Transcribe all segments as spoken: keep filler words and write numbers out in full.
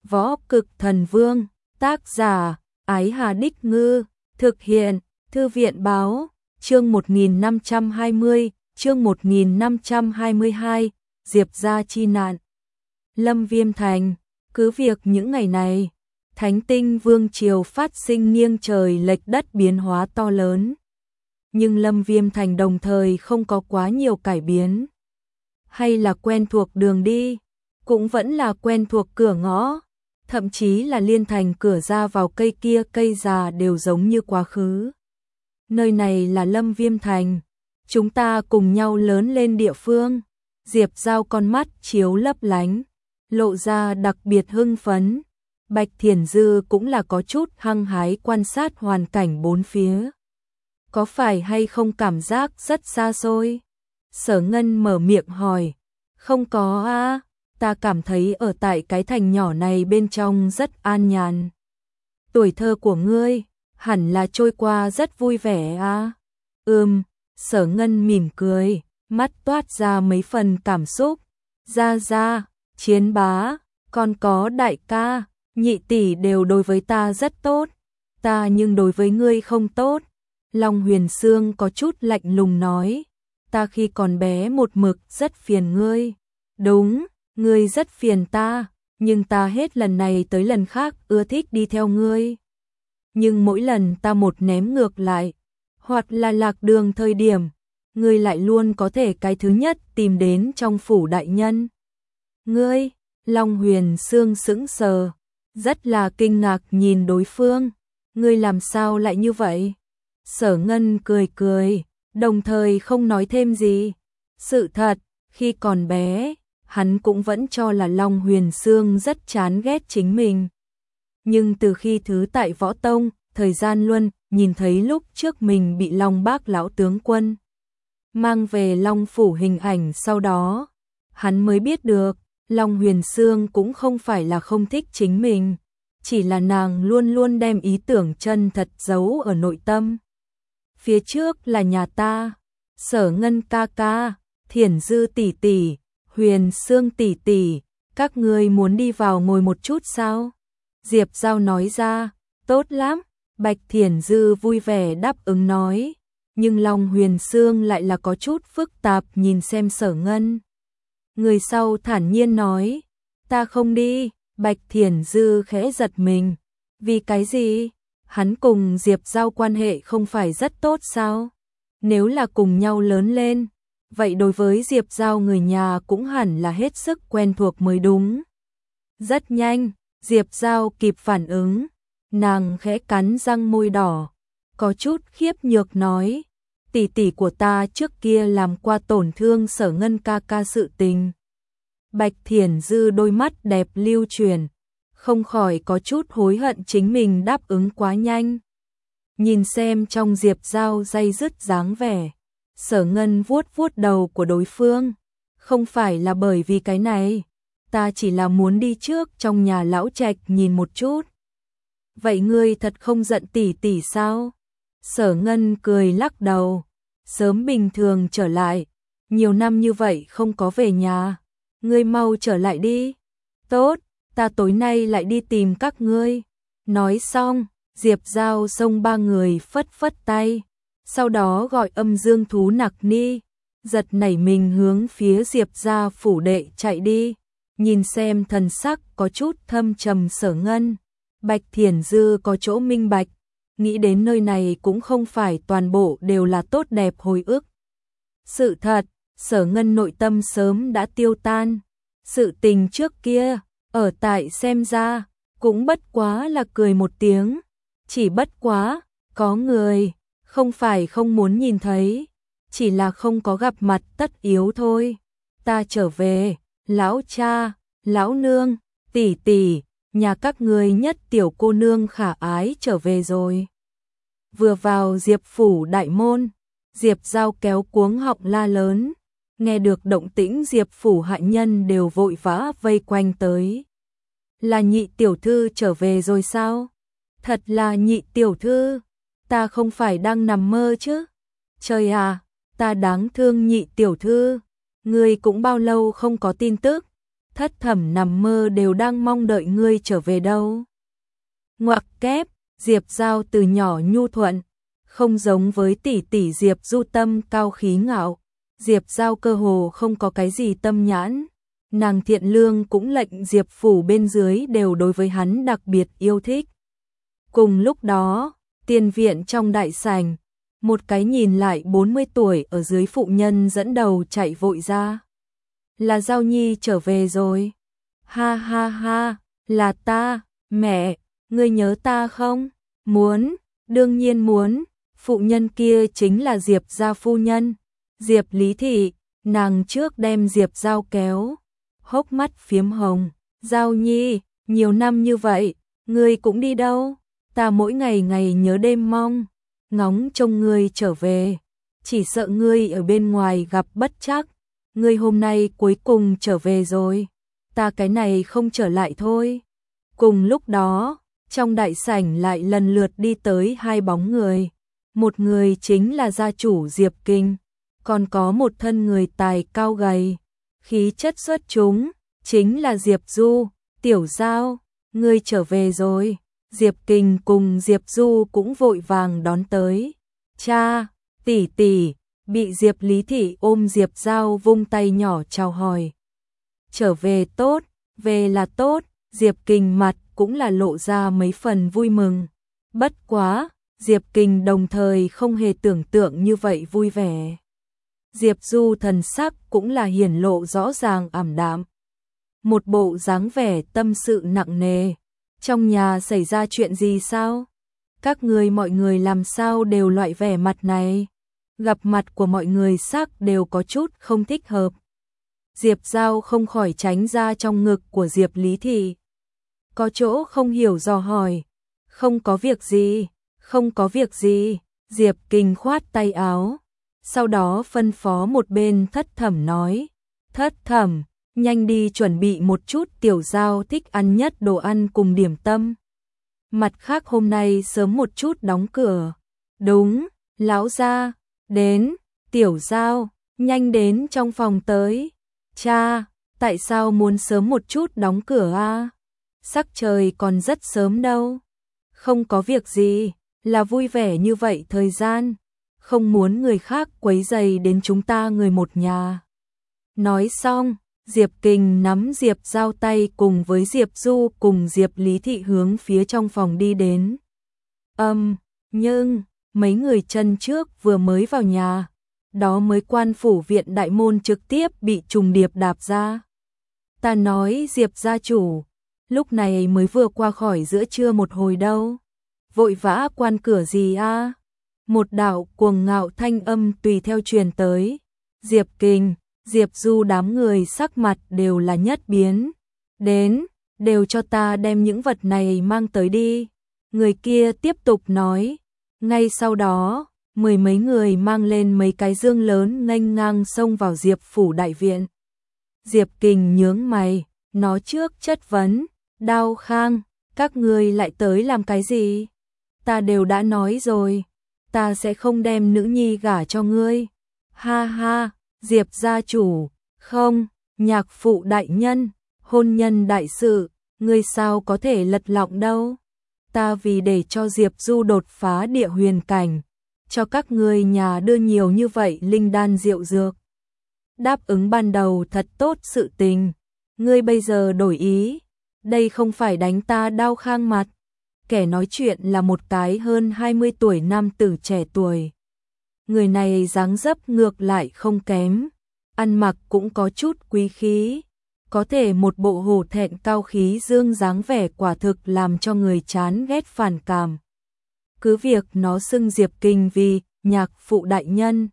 Võ Cực Thần Vương, tác giả, Ái Hà Đích Ngư, thực hiện, Thư viện Báo, chương một nghìn năm trăm hai mươi, chương một nghìn năm trăm hai mươi hai, Diệp gia chi nạn. Lâm Viêm Thành, cứ việc những ngày này, Thánh Tinh Vương Triều phát sinh nghiêng trời lệch đất biến hóa to lớn. Nhưng Lâm Viêm Thành đồng thời không có quá nhiều cải biến. Hay là quen thuộc đường đi, cũng vẫn là quen thuộc cửa ngõ, thậm chí là liên thành cửa ra vào cây kia cây già đều giống như quá khứ. Nơi này là Lâm Viêm Thành, chúng ta cùng nhau lớn lên địa phương. Diệp Giao con mắt chiếu lấp lánh, lộ ra đặc biệt hưng phấn. Bạch Thiển Dư cũng là có chút hăng hái quan sát hoàn cảnh bốn phía. Có phải hay không cảm giác rất xa xôi? Sở Ngân mở miệng hỏi. Không có a, ta cảm thấy ở tại cái thành nhỏ này bên trong rất an nhàn. Tuổi thơ của ngươi hẳn là trôi qua rất vui vẻ a. Ừm, Sở Ngân mỉm cười, mắt toát ra mấy phần cảm xúc. Gia Gia, Chiến Bá, còn có đại ca, nhị tỷ đều đối với ta rất tốt, ta nhưng đối với ngươi không tốt. Long Huyền Sương có chút lạnh lùng nói, ta khi còn bé một mực rất phiền ngươi. Đúng, ngươi rất phiền ta, nhưng ta hết lần này tới lần khác ưa thích đi theo ngươi. Nhưng mỗi lần ta một ném ngược lại, hoặc là lạc đường thời điểm, ngươi lại luôn có thể cái thứ nhất tìm đến trong phủ đại nhân. Ngươi, Long Huyền Sương sững sờ, rất là kinh ngạc nhìn đối phương, ngươi làm sao lại như vậy? Sở Ngân cười cười, đồng thời không nói thêm gì. Sự thật, khi còn bé, hắn cũng vẫn cho là Long Huyền Sương rất chán ghét chính mình. Nhưng từ khi thứ tại Võ Tông, thời gian luôn nhìn thấy lúc trước mình bị Long Bác lão tướng quân mang về Long phủ hình ảnh sau đó, hắn mới biết được, Long Huyền Sương cũng không phải là không thích chính mình, chỉ là nàng luôn luôn đem ý tưởng chân thật giấu ở nội tâm. Phía trước là nhà ta, Sở Ngân ca ca, Thiển Dư tỷ tỷ, Huyền Sương tỷ tỷ, các ngươi muốn đi vào ngồi một chút sao? Diệp Giao nói ra, tốt lắm. Bạch Thiển Dư vui vẻ đáp ứng nói, nhưng Long Huyền Sương lại là có chút phức tạp nhìn xem Sở Ngân. Người sau thản nhiên nói, ta không đi. Bạch Thiển Dư khẽ giật mình, vì cái gì? Hắn cùng Diệp Giao quan hệ không phải rất tốt sao? Nếu là cùng nhau lớn lên, vậy đối với Diệp Giao người nhà cũng hẳn là hết sức quen thuộc mới đúng. Rất nhanh, Diệp Giao kịp phản ứng, nàng khẽ cắn răng môi đỏ, có chút khiếp nhược nói, tỷ tỷ của ta trước kia làm qua tổn thương Sở Ngân ca ca sự tình. Bạch Thiển Dư đôi mắt đẹp lưu chuyển, không khỏi có chút hối hận chính mình đáp ứng quá nhanh. Nhìn xem trong Diệp Giao day dứt dáng vẻ, Sở Ngân vuốt vuốt đầu của đối phương, không phải là bởi vì cái này, ta chỉ là muốn đi trước trong nhà lão trạch nhìn một chút. Vậy ngươi thật không giận tỷ tỷ sao? Sở Ngân cười lắc đầu, sớm bình thường trở lại, nhiều năm như vậy không có về nhà, ngươi mau trở lại đi. Tốt, ta tối nay lại đi tìm các ngươi. Nói xong, Diệp Giao xông ba người phất phất tay, sau đó gọi Âm Dương thú Nặc Ni, giật nảy mình hướng phía Diệp gia phủ đệ chạy đi. Nhìn xem thần sắc có chút thâm trầm Sở Ngân, Bạch Thiển Dư có chỗ minh bạch, nghĩ đến nơi này cũng không phải toàn bộ đều là tốt đẹp hồi ức. Sự thật, Sở Ngân nội tâm sớm đã tiêu tan, sự tình trước kia, ở tại xem ra, cũng bất quá là cười một tiếng, chỉ bất quá, có người, không phải không muốn nhìn thấy, chỉ là không có gặp mặt tất yếu thôi. Ta trở về, lão cha, lão nương, tỷ tỷ, nhà các ngươi nhất tiểu cô nương khả ái trở về rồi. Vừa vào Diệp phủ đại môn, Diệp Giao kéo cuống họng la lớn, nghe được động tĩnh Diệp phủ hạ nhân đều vội vã vây quanh tới. Là nhị tiểu thư trở về rồi sao? Thật là nhị tiểu thư, ta không phải đang nằm mơ chứ? Trời à, ta đáng thương nhị tiểu thư, ngươi cũng bao lâu không có tin tức, thất thẩm nằm mơ đều đang mong đợi ngươi trở về đâu. Ngoặc kép, Diệp Giao từ nhỏ nhu thuận, không giống với tỷ tỷ Diệp Du tâm cao khí ngạo. Diệp Giao cơ hồ không có cái gì tâm nhãn, nàng thiện lương cũng lệnh Diệp phủ bên dưới đều đối với hắn đặc biệt yêu thích. Cùng lúc đó, tiền viện trong đại sảnh, một cái nhìn lại bốn mươi tuổi ở dưới phụ nhân dẫn đầu chạy vội ra. Là Giao Nhi trở về rồi. Ha ha ha, là ta, mẹ, ngươi nhớ ta không? Muốn, đương nhiên muốn, phụ nhân kia chính là Diệp gia phu nhân, Diệp Lý Thị, nàng trước đem Diệp Giao kéo, hốc mắt phiếm hồng, Giao Nhi, nhiều năm như vậy, ngươi cũng đi đâu? Ta mỗi ngày ngày nhớ đêm mong, ngóng trông ngươi trở về, chỉ sợ ngươi ở bên ngoài gặp bất trắc, ngươi hôm nay cuối cùng trở về rồi, ta cái này không trở lại thôi. Cùng lúc đó, trong đại sảnh lại lần lượt đi tới hai bóng người, một người chính là gia chủ Diệp Kinh, còn có một thân người tài cao gầy, khí chất xuất chúng, chính là Diệp Du. Tiểu Giao, ngươi trở về rồi. Diệp Kinh cùng Diệp Du cũng vội vàng đón tới. Cha, tỷ tỷ, bị Diệp Lý Thị ôm Diệp Giao vung tay nhỏ chào hỏi. Trở về tốt, về là tốt, Diệp Kinh mặt cũng là lộ ra mấy phần vui mừng. Bất quá, Diệp Kinh đồng thời không hề tưởng tượng như vậy vui vẻ. Diệp Du thần sắc cũng là hiển lộ rõ ràng ảm đạm. Một bộ dáng vẻ tâm sự nặng nề. Trong nhà xảy ra chuyện gì sao? Các người mọi người làm sao đều loại vẻ mặt này? Gặp mặt của mọi người sắc đều có chút không thích hợp. Diệp Giao không khỏi tránh ra trong ngực của Diệp Lý Thị. Có chỗ không hiểu dò hỏi. Không có việc gì, không có việc gì. Diệp Kinh khoát tay áo. Sau đó phân phó một bên thất thẩm nói. Thất thẩm, nhanh đi chuẩn bị một chút Tiểu Giao thích ăn nhất đồ ăn cùng điểm tâm. Mặt khác hôm nay sớm một chút đóng cửa. Đúng, lão gia, đến, Tiểu Giao, nhanh đến trong phòng tới. Cha, tại sao muốn sớm một chút đóng cửa a? Sắc trời còn rất sớm đâu. Không có việc gì, là vui vẻ như vậy thời gian, không muốn người khác quấy rầy đến chúng ta người một nhà. Nói xong, Diệp Kinh nắm Diệp Giao tay cùng với Diệp Du cùng Diệp Lý Thị hướng phía trong phòng đi đến. Âm, um, nhưng, mấy người chân trước vừa mới vào nhà, đó mới quan phủ viện đại môn trực tiếp bị trùng điệp đạp ra. Ta nói Diệp gia chủ, lúc này mới vừa qua khỏi giữa trưa một hồi đâu. Vội vã quan cửa gì a? Một đạo cuồng ngạo thanh âm tùy theo truyền tới. Diệp Kinh, Diệp Du đám người sắc mặt đều là nhất biến. Đến, đều cho ta đem những vật này mang tới đi. Người kia tiếp tục nói. Ngay sau đó, mười mấy người mang lên mấy cái dương lớn nghênh ngang xông vào Diệp phủ đại viện. Diệp Kinh nhướng mày, nó trước chất vấn. Đao Khang, các ngươi lại tới làm cái gì? Ta đều đã nói rồi, ta sẽ không đem nữ nhi gả cho ngươi. Ha ha, Diệp gia chủ, không, nhạc phụ đại nhân, hôn nhân đại sự, ngươi sao có thể lật lọng đâu. Ta vì để cho Diệp Du đột phá địa huyền cảnh, cho các ngươi nhà đưa nhiều như vậy linh đan rượu dược. Đáp ứng ban đầu thật tốt sự tình, ngươi bây giờ đổi ý, đây không phải đánh ta Đao Khang mặt. Kẻ nói chuyện là một cái hơn hai mươi tuổi nam tử trẻ tuổi. Người này dáng dấp ngược lại không kém, ăn mặc cũng có chút quý khí, có thể một bộ hổ thẹn cao khí dương dáng vẻ quả thực làm cho người chán ghét phản cảm. Cứ việc nó xưng Diệp Kinh vì nhạc phụ đại nhân,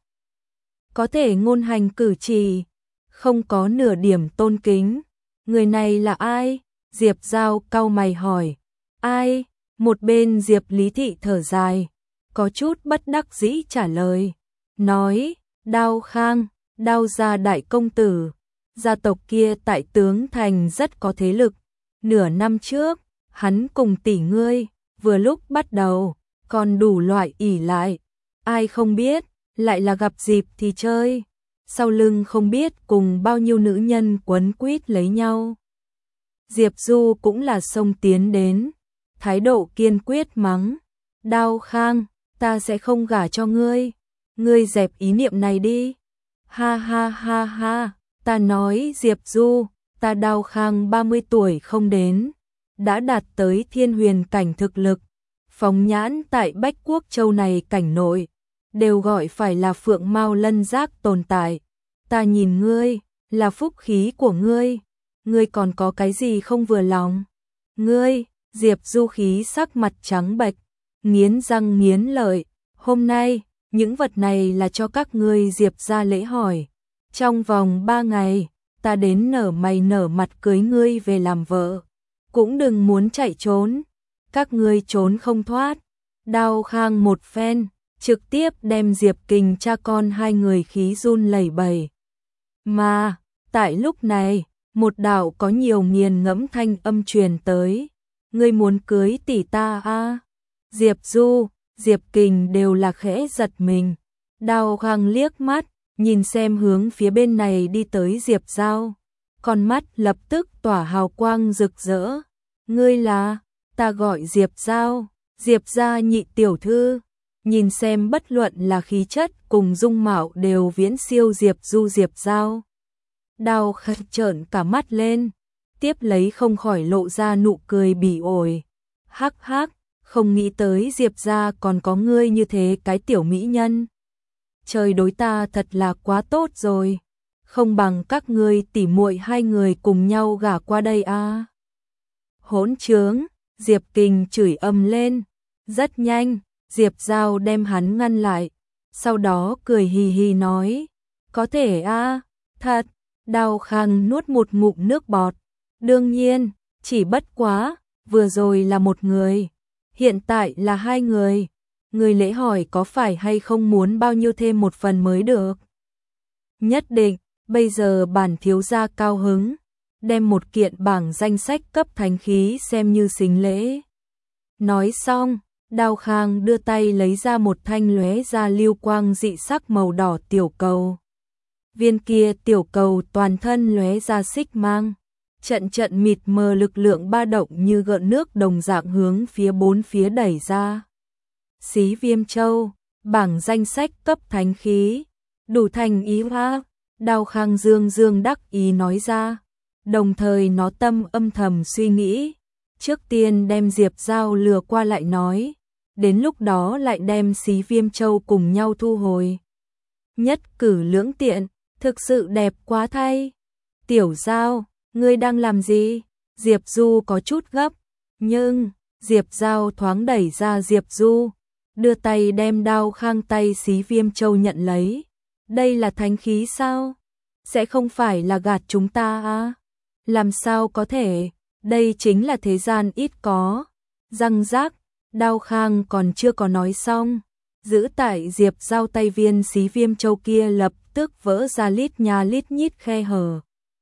có thể ngôn hành cử chỉ, không có nửa điểm tôn kính. Người này là ai? Diệp Giao cau mày hỏi. Ai? Một bên Diệp Lý Thị thở dài, có chút bất đắc dĩ trả lời. Nói, Đao Khang, Đao gia đại công tử. Gia tộc kia tại Tướng Thành rất có thế lực. Nửa năm trước, hắn cùng tỷ ngươi, vừa lúc bắt đầu, còn đủ loại ỷ lại. Ai không biết, lại là gặp dịp thì chơi. sau lưng không biết cùng bao nhiêu nữ nhân quấn quýt lấy nhau. Diệp Du cũng là xông tiến đến, thái độ kiên quyết mắng, Đao Khang, ta sẽ không gả cho ngươi, ngươi dẹp ý niệm này đi. Ha ha ha ha, ta nói Diệp Du, ta Đao Khang ba mươi tuổi không đến, đã đạt tới thiên huyền cảnh thực lực, phóng nhãn tại Bách Quốc Châu này cảnh nội, đều gọi phải là phượng mao lân giác tồn tại. Ta nhìn ngươi, là phúc khí của ngươi, ngươi còn có cái gì không vừa lòng? Ngươi, Diệp Du khí sắc mặt trắng bệch, nghiến răng nghiến lợi, hôm nay, những vật này là cho các ngươi Diệp gia lễ hỏi. Trong vòng ba ngày, ta đến nở mày nở mặt cưới ngươi về làm vợ. Cũng đừng muốn chạy trốn, các ngươi trốn không thoát. Đao Khang một phen, trực tiếp đem Diệp Kình cha con hai người khí run lẩy bẩy. Mà, tại lúc này, một đạo có nhiều nghiền ngẫm thanh âm truyền tới. Ngươi muốn cưới tỷ ta a? Diệp Du, Diệp Kình đều là khẽ giật mình. Đao Khang liếc mắt, nhìn xem hướng phía bên này đi tới Diệp Giao. Con mắt lập tức tỏa hào quang rực rỡ. Ngươi là, ta gọi Diệp Giao, Diệp gia nhị tiểu thư. Nhìn xem bất luận là khí chất cùng dung mạo đều viễn siêu Diệp Du Diệp Giao. Đao Khang trợn cả mắt lên, tiếp lấy không khỏi lộ ra nụ cười bỉ ổi. Hắc hắc, không nghĩ tới Diệp gia còn có ngươi như thế cái tiểu mỹ nhân. Trời đối ta thật là quá tốt rồi, không bằng các ngươi tỉ muội hai người cùng nhau gả qua đây a. À. Hỗn trướng, Diệp Kình chửi ầm lên, rất nhanh, Diệp Giao đem hắn ngăn lại, sau đó cười hì hì nói, có thể a, à, thật. Đao Khang nuốt một ngụm nước bọt, đương nhiên, chỉ bất quá, vừa rồi là một người, hiện tại là hai người. Người lễ hỏi có phải hay không muốn bao nhiêu thêm một phần mới được? Nhất định, bây giờ bản thiếu gia cao hứng, đem một kiện bảng danh sách cấp thánh khí xem như xính lễ. Nói xong, Đao Khang đưa tay lấy ra một thanh lóe ra lưu quang dị sắc màu đỏ tiểu cầu. Viên kia tiểu cầu toàn thân lóe ra xích mang, trận trận mịt mờ lực lượng ba động như gợn nước đồng dạng hướng phía bốn phía đẩy ra. Xí Viêm Châu, bảng danh sách cấp thánh khí, đủ thành ý hoa. Đao Khang dương dương đắc ý nói ra, đồng thời nó tâm âm thầm suy nghĩ, trước tiên đem Diệp Giao lừa qua lại nói, đến lúc đó lại đem Xí Viêm Châu cùng nhau thu hồi. Nhất cử lưỡng tiện, thực sự đẹp quá thay. Tiểu Giao, ngươi đang làm gì? Diệp Du có chút gấp, nhưng Diệp Giao thoáng đẩy ra Diệp Du, đưa tay đem Đao Khang tay Xí Viêm Châu nhận lấy. Đây là thánh khí sao? Sẽ không phải là gạt chúng ta à? Làm sao có thể? Đây chính là thế gian ít có. Răng rác, Đao Khang còn chưa có nói xong, giữ tại Diệp Giao tay viên Xí Viêm Châu kia lập tức vỡ ra lít nhà lít nhít khe hở.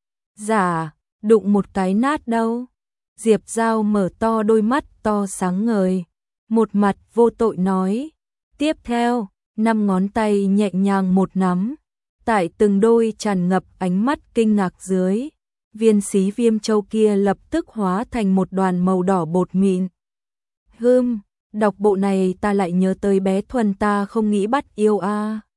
Giả, đụng một cái nát đâu. Diệp Giao mở to đôi mắt to sáng ngời, một mặt vô tội nói. Tiếp theo, năm ngón tay nhẹ nhàng một nắm, tại từng đôi tràn ngập ánh mắt kinh ngạc dưới, viên Xí Viêm Châu kia lập tức hóa thành một đoàn màu đỏ bột mịn. Hừm, đọc bộ này ta lại nhớ tới bé Thuần ta không nghĩ bắt yêu a. À.